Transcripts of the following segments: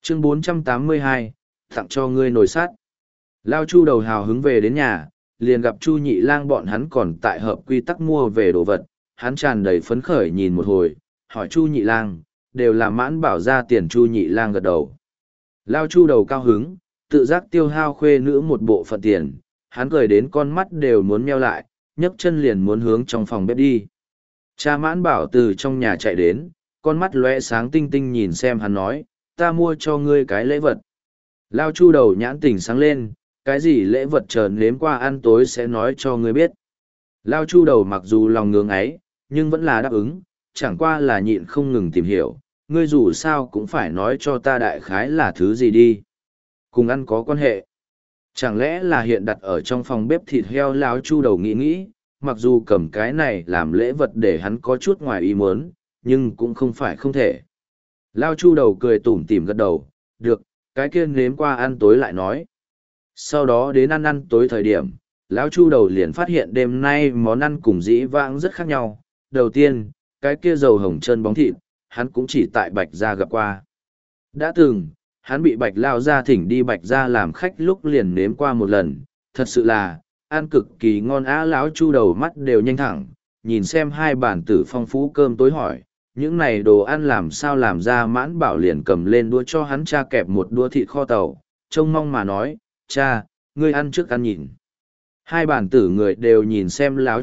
Chương 482, tặng cho ngươi nồi sắt. Lao Chu đầu hào hứng về đến nhà, liền gặp Chu Nhị Lang bọn hắn còn tại hợp quy tắc mua về đồ vật, hắn tràn đầy phấn khởi nhìn một hồi, hỏi Chu Nhị Lang, đều là Mãn Bảo ra tiền. Chu Nhị Lang gật đầu. Lao Chu đầu cao hứng, tự giác tiêu hao khuê nữ một bộ phận tiền, hắn cười đến con mắt đều muốn meo lại, nhấc chân liền muốn hướng trong phòng bếp đi. Cha Mãn Bảo từ trong nhà chạy đến, con mắt lóe sáng tinh tinh nhìn xem hắn nói, ta mua cho ngươi cái lễ vật. Lao Chu đầu nhãn tỉnh sáng lên, cái gì lễ vật chờ nếm qua ăn tối sẽ nói cho ngươi biết. Lao Chu đầu mặc dù lòng ngưỡng ấy, nhưng vẫn là đáp ứng, chẳng qua là nhịn không ngừng tìm hiểu, ngươi dù sao cũng phải nói cho ta đại khái là thứ gì đi. Cùng ăn có quan hệ. Chẳng lẽ là hiện đặt ở trong phòng bếp thịt heo? Lao Chu đầu nghĩ, mặc dù cầm cái này làm lễ vật để hắn có chút ngoài ý muốn, nhưng cũng không phải không thể. Lao Chu đầu cười tủm tỉm gật đầu, được, cái kia nếm qua ăn tối lại nói. Sau đó đến ăn tối thời điểm, lão Chu đầu liền phát hiện đêm nay món ăn cùng dĩ vãng rất khác nhau. Đầu tiên, cái kia dầu hồng chân bóng thịt, hắn cũng chỉ tại Bạch Gia gặp qua. Đã từng, hắn bị Bạch Lao Gia thỉnh đi Bạch Gia làm khách lúc liền nếm qua một lần, thật sự là, ăn cực kỳ ngon á. Lão Chu đầu mắt đều nhanh thẳng, nhìn xem hai bản tử phong phú cơm tối hỏi, những này đồ ăn làm sao làm ra? Mãn Bảo liền cầm lên đũa cho hắn cha kẹp một đũa thịt kho tàu, trông mong mà nói, cha, ngươi ăn trước ăn nhìn. Hai bản tử người đều nhìn xem lão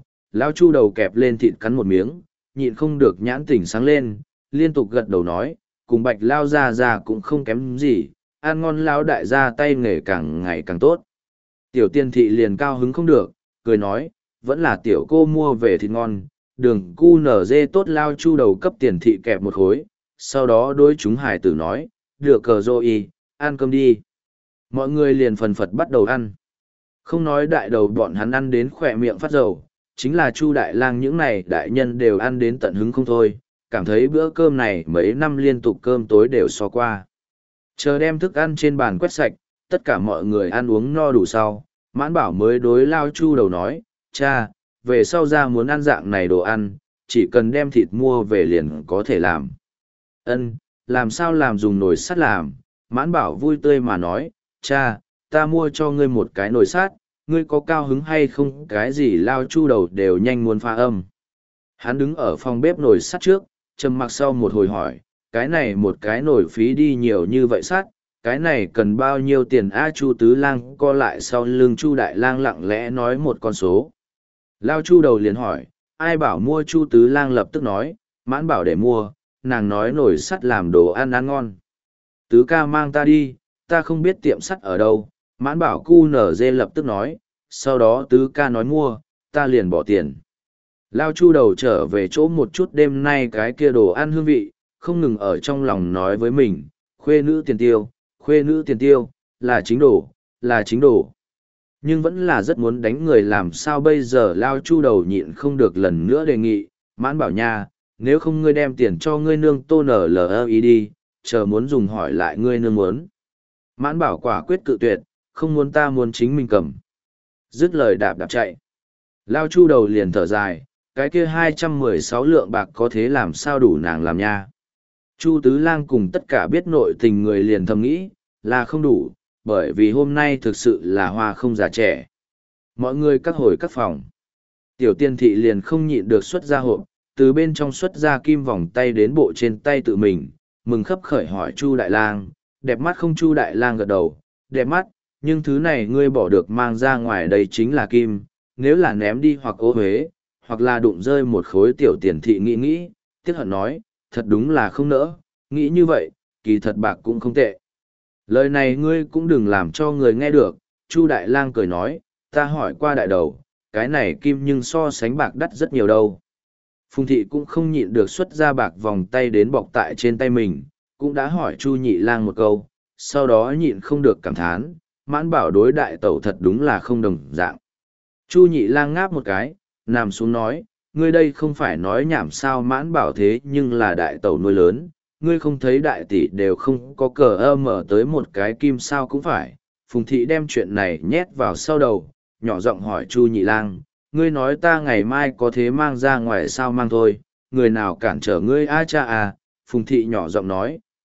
Chu đầu kẹp lên thịt cắn một miếng, nhịn không được nhãn tỉnh sáng lên, liên tục gật đầu nói, cùng Bạch Lao gia cũng không kém gì, ăn ngon. Lão đại gia tay nghề càng ngày càng tốt. Tiểu Tiên thị liền cao hứng không được, cười nói, vẫn là tiểu cô mua về thịt ngon, đường cu nở dê tốt. Lao Chu đầu cấp Tiền thị kẹp một khối, sau đó đối chúng hải tử nói, được cờ rô y, ăn cơm đi. Mọi người liền phần phật bắt đầu ăn. Không nói đại đầu bọn hắn ăn đến khỏe miệng phát dầu, chính là Chu Đại Lang những này đại nhân đều ăn đến tận hứng không thôi, cảm thấy bữa cơm này mấy năm liên tục cơm tối đều so qua. Chờ đem thức ăn trên bàn quét sạch, tất cả mọi người ăn uống no đủ sau, Mãn Bảo mới đối Lao Chu đầu nói, cha, về sau ra muốn ăn dạng này đồ ăn, chỉ cần đem thịt mua về liền có thể làm. Ân, làm sao làm? Dùng nồi sắt làm. Mãn Bảo vui tươi mà nói, cha, ta mua cho ngươi một cái nồi sắt, ngươi có cao hứng hay không? Cái gì? Lao Chu đầu đều nhanh muốn pha âm. Hắn đứng ở phòng bếp nồi sắt trước, trầm mặc sau một hồi hỏi, cái này một cái nồi phí đi nhiều như vậy sắt, cái này cần bao nhiêu tiền? Chu Tứ Lang co lại sau lưng Chu Đại Lang lặng lẽ nói một con số. Lao Chu đầu liền hỏi, ai bảo mua? Chu Tứ Lang lập tức nói, Mãn Bảo để mua, nàng nói nồi sắt làm đồ ăn ăn ngon. Tứ ca mang ta đi, ta không biết tiệm sắt ở đâu. Mãn Bảo cu nở dê lập tức nói, sau đó Tứ ca nói mua, ta liền bỏ tiền. Lao Chu đầu trở về chỗ một chút, đêm nay cái kia đồ ăn hương vị, không ngừng ở trong lòng nói với mình, khuê nữ tiền tiêu, khuê nữ tiền tiêu, là chính đồ, là chính đồ. Nhưng vẫn là rất muốn đánh người. Làm sao bây giờ? Lao Chu đầu nhịn không được lần nữa đề nghị, Mãn Bảo nha, nếu không ngươi đem tiền cho ngươi nương Tô NLI đi, chờ muốn dùng hỏi lại ngươi nương muốn. Mãn Bảo quả quyết cự tuyệt, không muốn, ta muốn chính mình cầm. Dứt lời đạp chạy. Lao Chu đầu liền thở dài, cái kia 216 lượng bạc có thế làm sao đủ nàng làm nha. Chu Tứ Lang cùng tất cả biết nội tình người liền thầm nghĩ, là không đủ, bởi vì hôm nay thực sự là hoa không già trẻ. Mọi người các hồi các phòng. Tiểu Tiên thị liền không nhịn được xuất ra hộp, từ bên trong xuất ra kim vòng tay đến bộ trên tay tự mình, mừng khấp khởi hỏi Chu Đại Lang, đẹp mắt không? Chu Đại Lang gật đầu, đẹp mắt, nhưng thứ này ngươi bỏ được mang ra ngoài đây chính là kim, nếu là ném đi hoặc ô huế, hoặc là đụng rơi một khối. Tiểu Tiền thị nghĩ, tiếc hận nói, thật đúng là không nỡ, nghĩ như vậy, kỳ thật bạc cũng không tệ. Lời này ngươi cũng đừng làm cho người nghe được. Chu Đại Lang cười nói, ta hỏi qua đại đầu, cái này kim nhưng so sánh bạc đắt rất nhiều đâu. Phùng thị cũng không nhịn được xuất ra bạc vòng tay đến bọc tại trên tay mình, cũng đã hỏi Chu Nhị Lang một câu, sau đó nhịn không được cảm thán, Mãn Bảo đối đại tẩu thật đúng là không đồng dạng. Chu Nhị Lang ngáp một cái, nằm xuống nói, ngươi đây không phải nói nhảm sao? Mãn Bảo thế nhưng là đại tẩu nuôi lớn, ngươi không thấy đại tỷ đều không có cờ mở tới một cái kim sao? Cũng phải. Phùng thị đem chuyện này nhét vào sau đầu, nhỏ giọng hỏi Chu Nhị Lang, ngươi nói ta ngày mai có thế mang ra ngoài sao? Mang thôi, người nào cản trở ngươi? Cha à. Phùng thị nhỏ giọng nói,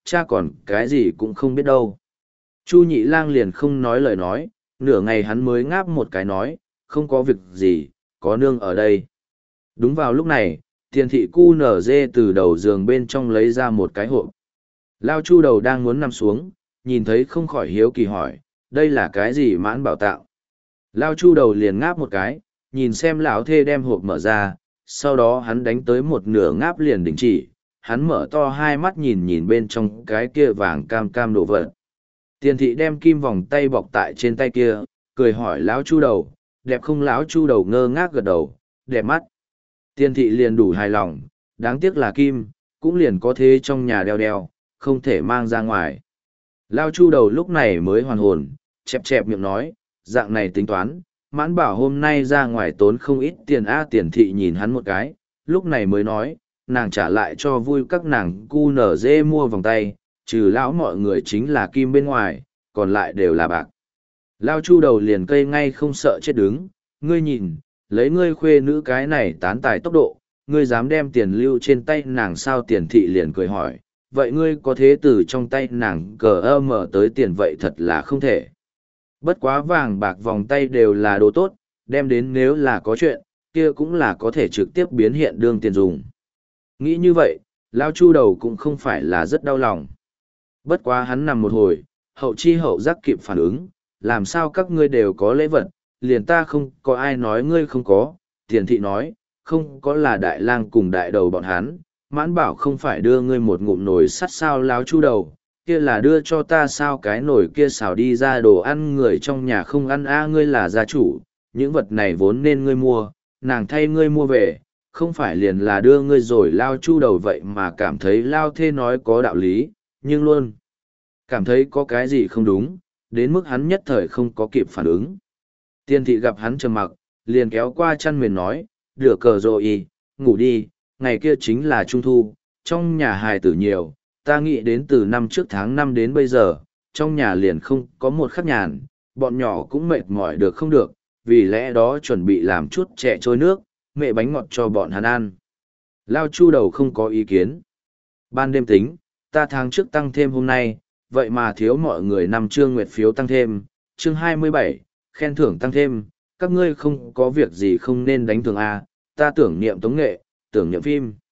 cha còn cái gì cũng không biết đâu. Chu Nhị Lang liền không nói lời nói, nửa ngày hắn mới ngáp một cái nói, không có việc gì, có nương ở đây. Đúng vào lúc này, tiền thị cu nở dê từ đầu giường bên trong lấy ra một cái hộp. Lao Chu đầu đang muốn nằm xuống, nhìn thấy không khỏi hiếu kỳ hỏi, đây là cái gì mãn bảo tạo. Lao Chu đầu liền ngáp một cái, nhìn xem lão thê đem hộp mở ra, sau đó hắn đánh tới một nửa ngáp liền đình chỉ, hắn mở to hai mắt nhìn nhìn bên trong cái kia vàng cam cam đồ vật. Tiền thị đem kim vòng tay bọc tại trên tay kia, cười hỏi lão Chu đầu, đẹp không? Lão Chu đầu ngơ ngác gật đầu, đẹp mắt. Tiền thị liền đủ hài lòng, đáng tiếc là kim, cũng liền có thế trong nhà đeo đeo, không thể mang ra ngoài. Lao Chu đầu lúc này mới hoàn hồn, chẹp chẹp miệng nói, dạng này tính toán, mãn bảo hôm nay ra ngoài tốn không ít tiền a. Tiền thị nhìn hắn một cái, lúc này mới nói, nàng trả lại cho vui các nàng cu nở dê mua vòng tay, trừ lão mọi người chính là kim bên ngoài, còn lại đều là bạc. Lao Chu đầu liền cây ngay không sợ chết đứng, ngươi nhìn, lấy ngươi khuê nữ cái này tán tài tốc độ, ngươi dám đem tiền lưu trên tay nàng sao? Tiền thị liền cười hỏi, vậy ngươi có thế từ trong tay nàng cờ ơ mở tới tiền vậy thật là không thể. Bất quá vàng bạc vòng tay đều là đồ tốt, đem đến nếu là có chuyện, kia cũng là có thể trực tiếp biến hiện đương tiền dùng. Nghĩ như vậy, Lao Chu đầu cũng không phải là rất đau lòng. Bất quá hắn nằm một hồi, hậu chi hậu giác kịp phản ứng, làm sao các ngươi đều có lễ vật, liền ta không có ai nói ngươi không có. Tiền thị nói, không có là đại lang cùng đại đầu bọn hắn, mãn bảo không phải đưa ngươi một ngụm nồi sắt sao? Láo Chu đầu, kia là đưa cho ta sao? Cái nồi kia xào đi ra đồ ăn người trong nhà không ăn a. Ngươi là gia chủ, những vật này vốn nên ngươi mua, nàng thay ngươi mua về, không phải liền là đưa ngươi rồi. Lao Chu đầu vậy mà cảm thấy Lao thê nói có đạo lý, nhưng luôn cảm thấy có cái gì không đúng, đến mức hắn nhất thời không có kịp phản ứng. Tiên thị gặp hắn trầm mặc, liền kéo qua chăn mền nói, được cờ rồi, ngủ đi, ngày kia chính là trung thu, trong nhà hài tử nhiều, ta nghĩ đến từ năm trước tháng 5 đến bây giờ, trong nhà liền không có một khắc nhàn, bọn nhỏ cũng mệt mỏi được không được, vì lẽ đó chuẩn bị làm chút chè trôi nước, mẹ bánh ngọt cho bọn hắn ăn. Lao Chu đầu không có ý kiến. Ban đêm tính, ta tháng trước tăng thêm hôm nay, vậy mà thiếu mọi người năm chương nguyệt phiếu tăng thêm, chương 27, khen thưởng tăng thêm, các ngươi không có việc gì không nên đánh thường A, ta tưởng niệm tống nghệ, tưởng niệm phim.